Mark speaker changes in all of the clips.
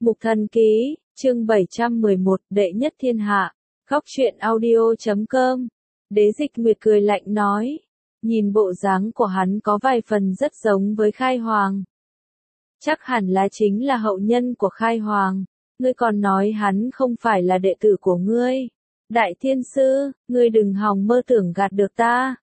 Speaker 1: Mục Thần Ký, chương 711, đệ nhất thiên hạ, góc truyện audio.com. Đế Dịch Nguyệt cười lạnh nói, nhìn bộ dáng của hắn có vài phần rất giống với Khai Hoàng. Chắc hẳn là chính là hậu nhân của Khai Hoàng, ngươi còn nói hắn không phải là đệ tử của ngươi. Đại thiên sư, ngươi đừng hòng mơ tưởng gạt được ta.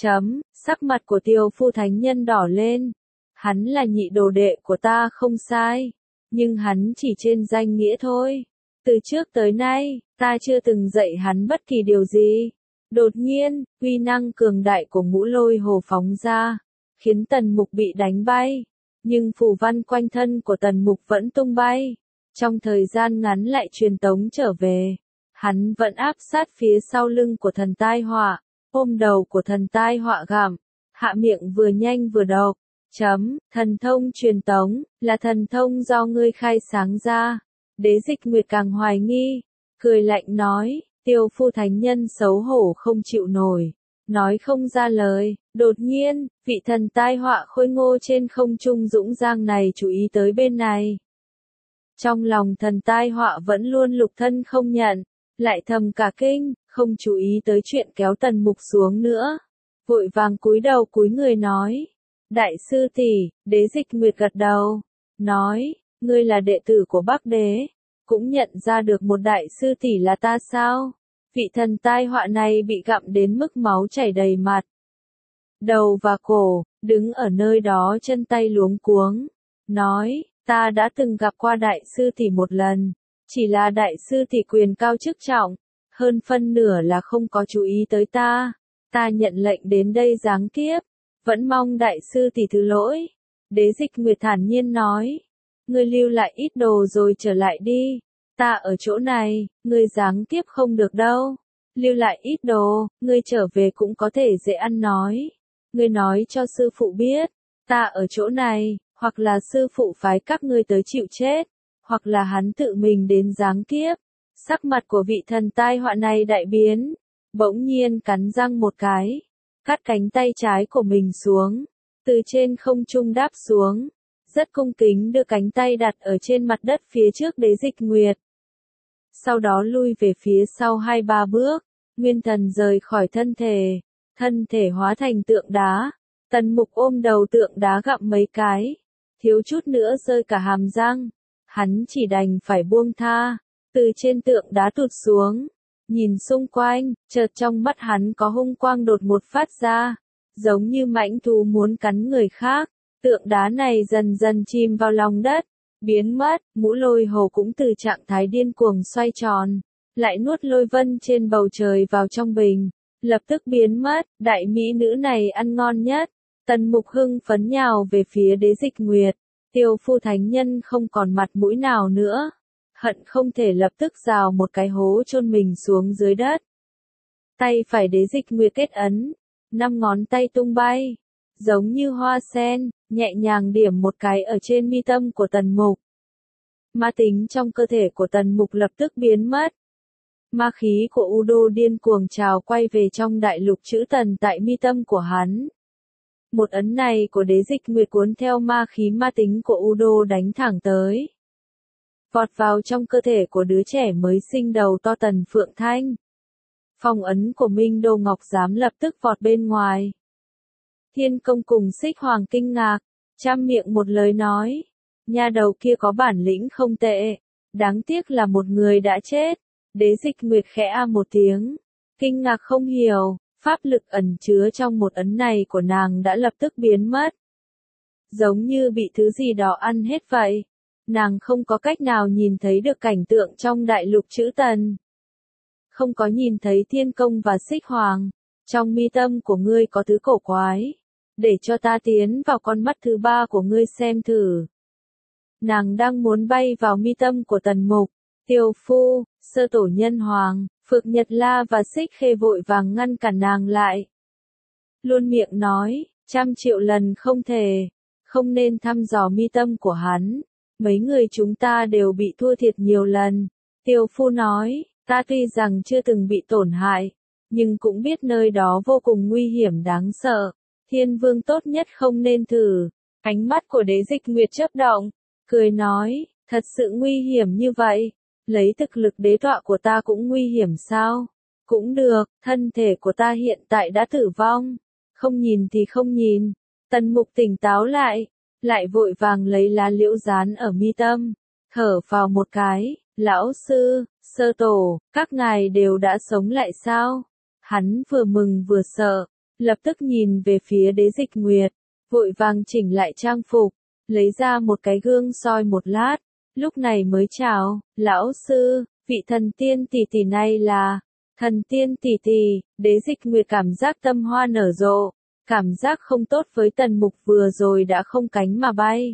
Speaker 1: Sắc mặt của Tiêu Phu thánh nhân đỏ lên. Hắn là nhị đồ đệ của ta không sai, nhưng hắn chỉ trên danh nghĩa thôi. Từ trước tới nay, ta chưa từng dạy hắn bất kỳ điều gì. Đột nhiên, uy năng cường đại của Ngũ Lôi Hồ phóng ra, khiến Tần Mục bị đánh bay. Nhưng phù văn quanh thân của Tần Mục vẫn tung bay. Trong thời gian ngắn lại truyền tống trở về. Hắn vẫn áp sát phía sau lưng của thần tai họa, ôm đầu của thần tai họa gặm, hạ miệng vừa nhanh vừa độc. Thần thông truyền tống, là thần thông do ngươi khai sáng ra. Đế Dịch Nguyệt càng hoài nghi, cười lạnh nói, Tiêu Phu thánh nhân xấu hổ không chịu nổi, nói không ra lời. Đột nhiên, vị thần tai họa khôi ngô trên không trung dũng giang này chú ý tới bên này. Trong lòng thần tai họa vẫn luôn lục thân không nhận, lại thầm cả kinh, không chú ý tới chuyện kéo Tần Mục xuống nữa. Vội vàng cúi đầu cúi người nói, đại sư tỷ. Đế Dịch Nguyệt gật đầu, nói, ngươi là đệ tử của Bắc Đế, cũng nhận ra được một đại sư tỷ là ta sao? Vị thần tai họa này bị gặm đến mức máu chảy đầy mặt, đầu và cổ, đứng ở nơi đó chân tay luống cuống, nói, ta đã từng gặp qua đại sư tỷ một lần, chỉ là đại sư tỷ quyền cao chức trọng, hơn phân nửa là không có chú ý tới ta. Ta nhận lệnh đến đây giáng kiếp, vẫn mong đại sư tỷ thứ lỗi. Đế Dịch Nguyệt thản nhiên nói, ngươi lưu lại ít đồ rồi trở lại đi. Ta ở chỗ này, ngươi giáng kiếp không được đâu. Lưu lại ít đồ, ngươi trở về cũng có thể dễ ăn nói. Ngươi nói cho sư phụ biết, ta ở chỗ này, hoặc là sư phụ phái các ngươi tới chịu chết, hoặc là hắn tự mình đến giáng kiếp. Sắc mặt của vị thần tai họa này đại biến, bỗng nhiên cắn răng một cái, cắt cánh tay trái của mình xuống, từ trên không trung đáp xuống, rất cung kính đưa cánh tay đặt ở trên mặt đất phía trước Đế Dịch Nguyệt. Sau đó lui về phía sau 2-3 bước, nguyên thần rời khỏi thân thể hóa thành tượng đá. Tần Mục ôm đầu tượng đá gặm mấy cái, thiếu chút nữa rơi cả hàm răng, hắn chỉ đành phải buông tha, từ trên tượng đá tụt xuống. Nhìn xung quanh, chợt trong mắt hắn có hung quang đột ngột phát ra, giống như mãnh thú muốn cắn người khác. Tượng đá này dần dần chìm vào lòng đất, biến mất. Ngũ Lôi Hồ cũng từ trạng thái điên cuồng xoay tròn, lại nuốt lôi vân trên bầu trời vào trong bình, lập tức biến mất. Đại mỹ nữ này ăn ngon nhất. Tần Mục hưng phấn nhào về phía Đế Dịch Nguyệt. Tiêu Phu thánh nhân không còn mặt mũi nào nữa, hận không thể lập tức rào một cái hố chôn mình xuống dưới đất. Tay phải Đế Dịch Nguyệt kết ấn, 5 ngón tay tung bay, giống như hoa sen, nhẹ nhàng điểm một cái ở trên mi tâm của Tần Mục. Ma tính trong cơ thể của Tần Mục lập tức biến mất. Ma khí của U Đô điên cuồng trào quay về trong đại lục chữ Tần tại mi tâm của hắn. Một ấn này của Đế Dịch Nguyệt cuốn theo ma khí ma tính của U Đô đánh thẳng tới, vọt vào trong cơ thể của đứa trẻ mới sinh đầu to Tần Phượng Thanh. Phong ấn của Minh Đô Ngọc Giám lập tức vọt bên ngoài. Thiên Công cùng Xích Hoàng kinh ngạc, trăm miệng một lời nói, nha đầu kia có bản lĩnh không tệ, đáng tiếc là một người đã chết. Đế Dịch Nguyệt khẽ a một tiếng, kinh ngạc không hiểu, pháp lực ẩn chứa trong một ấn này của nàng đã lập tức biến mất, giống như bị thứ gì đó ăn hết vậy. Nàng không có cách nào nhìn thấy được cảnh tượng trong đại lục chữ Tần, không có nhìn thấy Thiên Công và Xích Hoàng. Trong mi tâm của ngươi có thứ cổ quái, để cho ta tiến vào con mắt thứ 3 của ngươi xem thử. Nàng đang muốn bay vào mi tâm của Tần Mục. Tiêu Phu, Sơ Tổ Nhân Hoàng, Phượng Nhật La và Xích Khê vội vàng ngăn cản nàng lại. Luôn miệng nói, 100 triệu lần không thể, không nên thăm dò mi tâm của hắn. Mấy người chúng ta đều bị thua thiệt nhiều lần. Tiêu Phu nói, ta tuy rằng chưa từng bị tổn hại, nhưng cũng biết nơi đó vô cùng nguy hiểm đáng sợ. Thiên Vương tốt nhất không nên thử. Ánh mắt của Đế Dịch Nguyệt chớp động, cười nói, Thật sự nguy hiểm như vậy, lấy thực lực đế tọa của ta cũng nguy hiểm sao? Cũng được, thân thể của ta hiện tại đã tử vong. Không nhìn thì không nhìn. Tần Mục tỉnh táo lại vội vàng lấy lá liễu dán ở mi tâm, thở vào một cái, lão sư, sơ tổ, các ngài đều đã sống lại sao? Hắn vừa mừng vừa sợ, lập tức nhìn về phía Đế Dịch Nguyệt, vội vàng chỉnh lại trang phục, lấy ra một cái gương soi một lát, lúc này mới chào, lão sư, vị thần tiên tỷ tỷ này là, thần tiên tỷ tỷ. Đế Dịch Nguyệt cảm giác tâm hoa nở rộ, cảm giác không tốt với Tần Mục vừa rồi đã không cánh mà bay.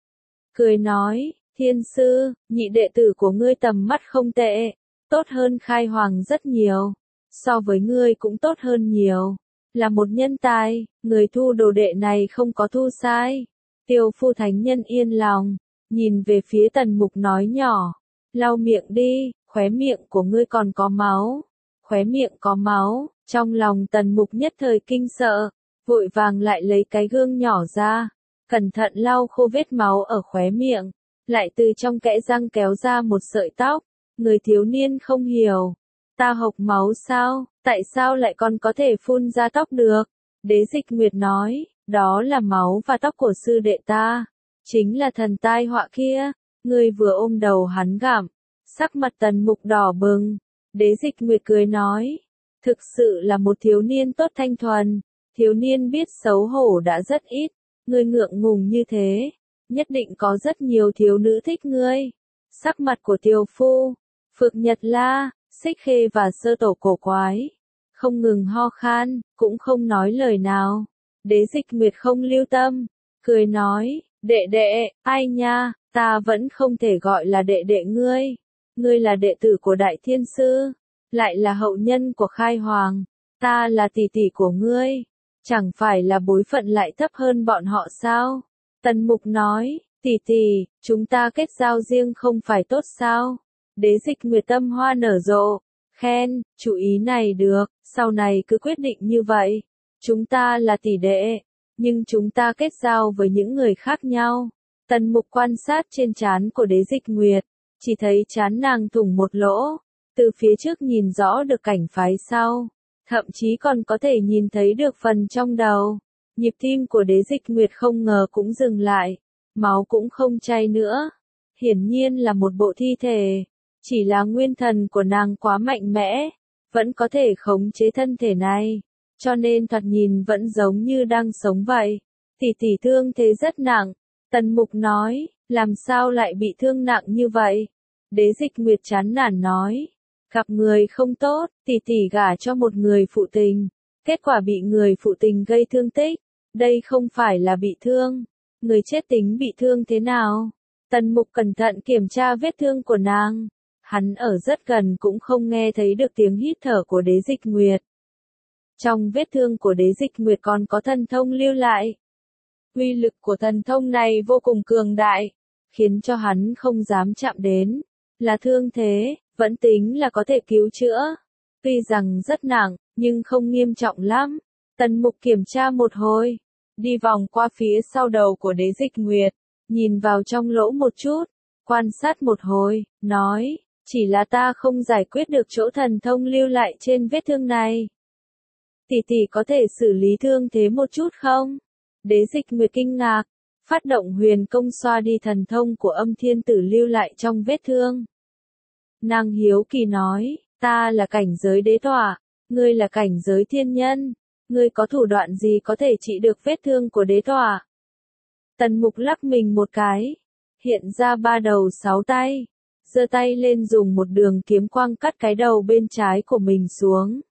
Speaker 1: Cười nói, thiên sư, nhị đệ tử của ngươi tầm mắt không tệ, tốt hơn Khai Hoàng rất nhiều, so với ngươi cũng tốt hơn nhiều, là một nhân tài, người thu đồ đệ này không có thu sai. Tiêu Phu thánh nhân yên lòng, nhìn về phía Tần Mục nói nhỏ, lau miệng đi, khóe miệng của ngươi còn có máu. Khóe miệng có máu, trong lòng Tần Mục nhất thời kinh sợ, vội vàng lại lấy cái gương nhỏ ra, cẩn thận lau khô vết máu ở khóe miệng, lại từ trong kẽ răng kéo ra một sợi tóc. Người thiếu niên không hiểu, ta hộc máu sao, tại sao lại còn có thể phun ra tóc được? Đế Dịch Nguyệt nói, đó là máu và tóc của sư đệ ta, chính là thần tai họa kia. Người vừa ôm đầu hắn gặm, sắc mặt Tần Mục đỏ bừng. Đế Dịch Nguyệt cười nói, thực sự là một thiếu niên tốt thanh thuần, thiếu niên biết xấu hổ đã rất ít, ngươi ngượng ngùng như thế, nhất định có rất nhiều thiếu nữ thích ngươi. Sắc mặt của Tiêu Phu, Phượng Nhật La, Xích Khê và Sơ Tổ cổ quái, không ngừng ho khan, cũng không nói lời nào. Đế Dịch Nguyệt không lưu tâm, cười nói, đệ đệ, ai nha, ta vẫn không thể gọi là đệ đệ ngươi. Ngươi là đệ tử của Đại Thiên Sư, lại là hậu nhân của Khai Hoàng, ta là tỷ tỷ của ngươi, chẳng phải là bối phận lại thấp hơn bọn họ sao? Tần Mục nói, tỷ tỷ, chúng ta kết giao riêng không phải tốt sao? Đế Dịch Nguyệt tâm hoa nở rộ, khen, chủ ý này được, sau này cứ quyết định như vậy. Chúng ta là tỷ đệ, nhưng chúng ta kết giao với những người khác nhau. Tần Mục quan sát trên trán của Đế Dịch Nguyệt, chỉ thấy trán nàng thủng một lỗ, từ phía trước nhìn rõ được cảnh phái sau, thậm chí còn có thể nhìn thấy được phần trong đầu. Nhịp tim của Đế Dịch Nguyệt không ngờ cũng dừng lại, máu cũng không chảy nữa. Hiển nhiên là một bộ thi thể, chỉ là nguyên thần của nàng quá mạnh mẽ, vẫn có thể khống chế thân thể này, cho nên thoạt nhìn vẫn giống như đang sống vậy. Tỷ tỷ thương thế rất nặng, Tần Mục nói, làm sao lại bị thương nặng như vậy? Đế Dịch Nguyệt chán nản nói, gặp người không tốt, tỷ tỷ gả cho một người phụ tình, kết quả bị người phụ tình gây thương tích, đây không phải là bị thương, người chết tính bị thương thế nào? Tần Mục cẩn thận kiểm tra vết thương của nàng, hắn ở rất gần cũng không nghe thấy được tiếng hít thở của Đế Dịch Nguyệt. Trong vết thương của Đế Dịch Nguyệt còn có thần thông lưu lại. Uy lực của thần thông này vô cùng cường đại, khiến cho hắn không dám chạm đến. Là thương thế, vẫn tính là có thể cứu chữa. Tuy rằng rất nặng, nhưng không nghiêm trọng lắm. Tần Mục kiểm tra một hồi, đi vòng qua phía sau đầu của Đế Dịch Nguyệt, nhìn vào trong lỗ một chút, quan sát một hồi, nói, chỉ là ta không giải quyết được chỗ thần thông lưu lại trên vết thương này. Tỷ tỷ có thể xử lý thương thế một chút không? Đế Dịch Nguyệt kinh ngạc, phát động huyền công xoa đi thần thông của Âm Thiên Tử lưu lại trong vết thương. Nàng hiếu kỳ nói, ta là cảnh giới đế tọa, ngươi là cảnh giới thiên nhân, ngươi có thủ đoạn gì có thể trị được vết thương của đế tọa? Tần Mục lắc mình một cái, hiện ra 3 đầu 6 tay, giơ tay lên dùng một đường kiếm quang cắt cái đầu bên trái của mình xuống.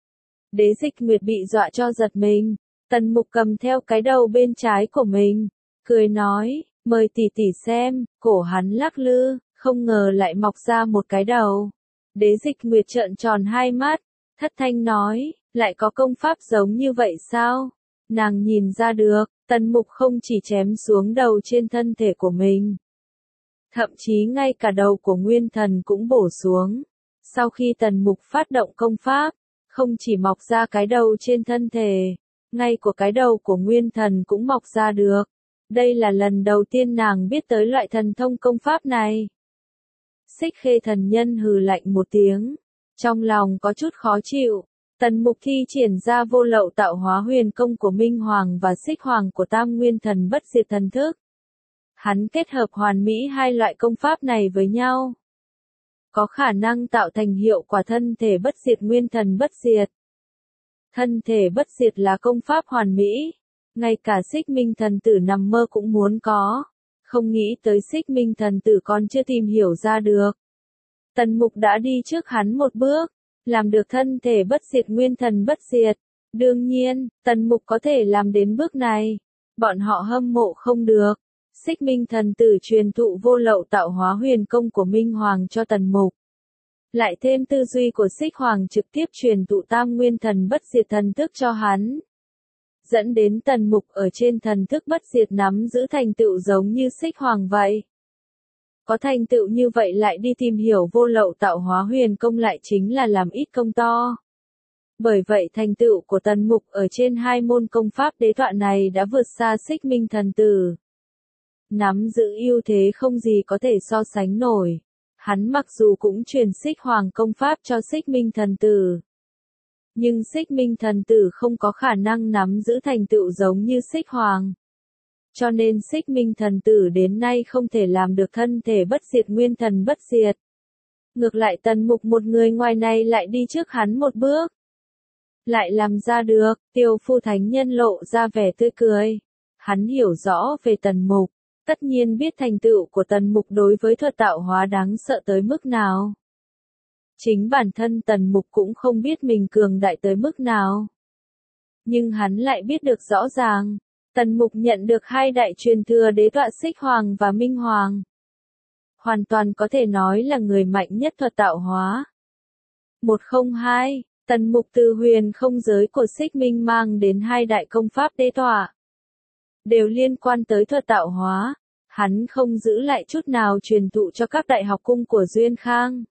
Speaker 1: Đế Dịch Nguyệt bị dọa cho giật mình, Tần Mục cầm theo cái đầu bên trái của mình, cười nói, mời tỷ tỷ xem, cổ hắn lắc lư, không ngờ lại mọc ra một cái đầu. Đế Dịch Nguyệt trợn tròn hai mắt, thất thanh nói, lại có công pháp giống như vậy sao? Nàng nhìn ra được, Tần Mục không chỉ chém xuống đầu trên thân thể của mình, thậm chí ngay cả đầu của nguyên thần cũng bổ xuống. Sau khi Tần Mục phát động công pháp, không chỉ mọc ra cái đầu trên thân thể, ngay của cái đầu của nguyên thần cũng mọc ra được. Đây là lần đầu tiên nàng biết tới loại thần thông công pháp này. Xích Khê thần nhân hừ lạnh một tiếng, trong lòng có chút khó chịu. Tần Mục thi triển ra vô lậu tạo hóa huyền công của Minh Hoàng và Xích Hoàng của Tam Nguyên Thần Bất Diệt thần thức. Hắn kết hợp hoàn mỹ hai loại công pháp này với nhau, có khả năng tạo thành hiệu quả thân thể bất diệt nguyên thần bất diệt. Thân thể bất diệt là công pháp hoàn mỹ, ngay cả Xích Minh thần tử nằm mơ cũng muốn có, không nghĩ tới Xích Minh thần tử còn chưa tìm hiểu ra được. Tần Mục đã đi trước hắn một bước, làm được thân thể bất diệt nguyên thần bất diệt. Đương nhiên, Tần Mục có thể làm đến bước này, bọn họ hâm mộ không được. Xích Minh thần tử truyền thụ vô lậu tạo hóa huyền công của Minh Hoàng cho Tần Mục. Lại thêm tư duy của Xích Hoàng trực tiếp truyền thụ Tam Nguyên Thần Bất Diệt thần thức cho hắn. Dẫn đến Tần Mục ở trên thần thức bất diệt nắm giữ thành tựu giống như Xích Hoàng vậy. Có thành tựu như vậy lại đi tìm hiểu vô lậu tạo hóa huyền công lại chính là làm ít công to. Bởi vậy thành tựu của Tần Mục ở trên hai môn công pháp đế tọa này đã vượt xa Xích Minh thần tử. Nắm giữ ưu thế không gì có thể so sánh nổi. Hắn mặc dù cũng truyền Xích Hoàng công pháp cho Xích Minh thần tử, nhưng Xích Minh thần tử không có khả năng nắm giữ thành tựu giống như Xích Hoàng. Cho nên Xích Minh thần tử đến nay không thể làm được thân thể bất diệt nguyên thần bất diệt. Ngược lại Tần Mục một người ngoài này lại đi trước hắn một bước. Lại làm ra được, Tiêu Phu thánh nhân lộ ra vẻ tươi cười. Hắn hiểu rõ về Tần Mục, tất nhiên biết thành tựu của Tần Mục đối với thuật tạo hóa đáng sợ tới mức nào. Chính bản thân Tần Mục cũng không biết mình cường đại tới mức nào. Nhưng hắn lại biết được rõ ràng, Tần Mục nhận được hai đại truyền thừa đế tọa Xích Hoàng và Minh Hoàng. Hoàn toàn có thể nói là người mạnh nhất thuật tạo hóa. 102, Tần Mục từ huyền không giới của Xích Minh mang đến hai đại công pháp đế tọa. Đều liên quan tới thuật tạo hóa, hắn không giữ lại chút nào truyền thụ cho các đại học cung của Duyên Khang.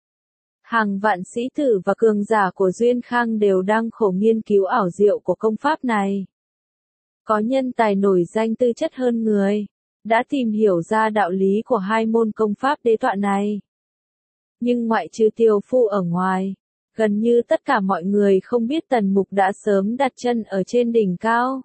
Speaker 1: Hàng vạn sĩ tử và cường giả của Duyên Khang đều đang khổ nghiên cứu ảo diệu của công pháp này. Có nhân tài nổi danh tư chất hơn người, đã tìm hiểu ra đạo lý của hai môn công pháp đế tọa này. Nhưng ngoại trừ Tiêu Phu ở ngoài, gần như tất cả mọi người không biết Tần Mục đã sớm đặt chân ở trên đỉnh cao.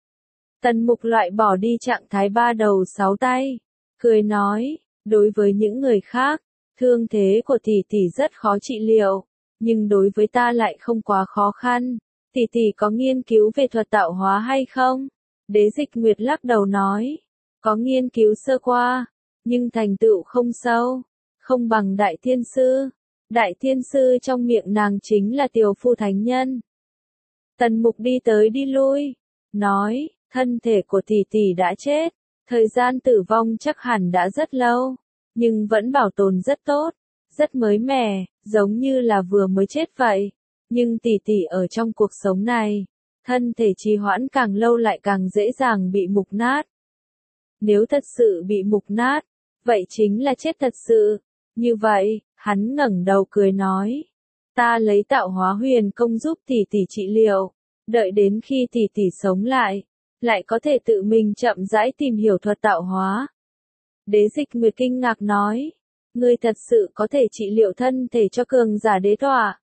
Speaker 1: Tần Mục loại bỏ đi trạng thái ba đầu sáu tay, cười nói, đối với những người khác, thương thế của tỷ tỷ rất khó trị liệu, nhưng đối với ta lại không quá khó khăn. Tỷ tỷ có nghiên cứu về thuật tạo hóa hay không? Đế Dịch Nguyệt lắc đầu nói, có nghiên cứu sơ qua, nhưng thành tựu không sâu, không bằng Đại Thiên Sư. Đại Thiên Sư trong miệng nàng chính là Tiêu Phu thánh nhân. Tần Mục đi tới đi lui, nói, thân thể của tỷ tỷ đã chết, thời gian tử vong chắc hẳn đã rất lâu, nhưng vẫn bảo tồn rất tốt, rất mới mẻ, giống như là vừa mới chết vậy. Nhưng tỷ tỷ ở trong cuộc sống này, thân thể trì hoãn càng lâu lại càng dễ dàng bị mục nát. Nếu thật sự bị mục nát, vậy chính là chết thật sự. Như vậy, hắn ngẩng đầu cười nói, ta lấy tạo hóa huyền công giúp tỷ tỷ trị liệu, đợi đến khi tỷ tỷ sống lại có thể tự mình chậm rãi tìm hiểu thuật tạo hóa. Đế Dịch Nguyệt kinh ngạc nói, ngươi thật sự có thể trị liệu thân thể cho cường giả đế tọa.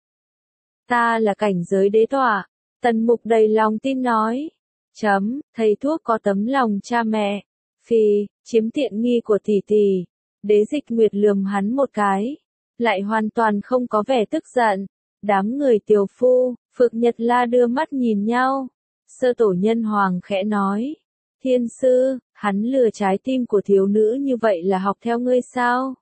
Speaker 1: Ta là cảnh giới đế tọa. Tần Mục đầy lòng tin nói, thầy thuốc có tấm lòng cha mẹ, phì, chiếm tiện nghi của tỷ tỷ. Đế Dịch Nguyệt lườm hắn một cái, lại hoàn toàn không có vẻ tức giận. Đám người Tiêu Phu, Phược Nhật La đưa mắt nhìn nhau. Sơ tổ nhân hoàng khẽ nói, Thiên Sư, hắn lừa trái tim của thiếu nữ như vậy là học theo ngươi sao?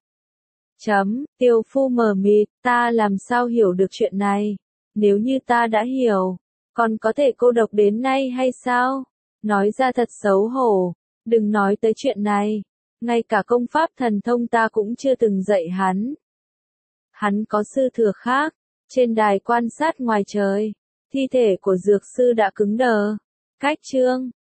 Speaker 1: Tiêu Phu mờ mịt, ta làm sao hiểu được chuyện này? Nếu như ta đã hiểu, còn có thể cô độc đến nay hay sao? Nói ra thật xấu hổ, đừng nói tới chuyện này. Ngay cả công pháp thần thông ta cũng chưa từng dạy hắn. Hắn có sư thừa khác. Trên đài quan sát ngoài trời, thi thể của dược sư đã cứng đờ. Cách chương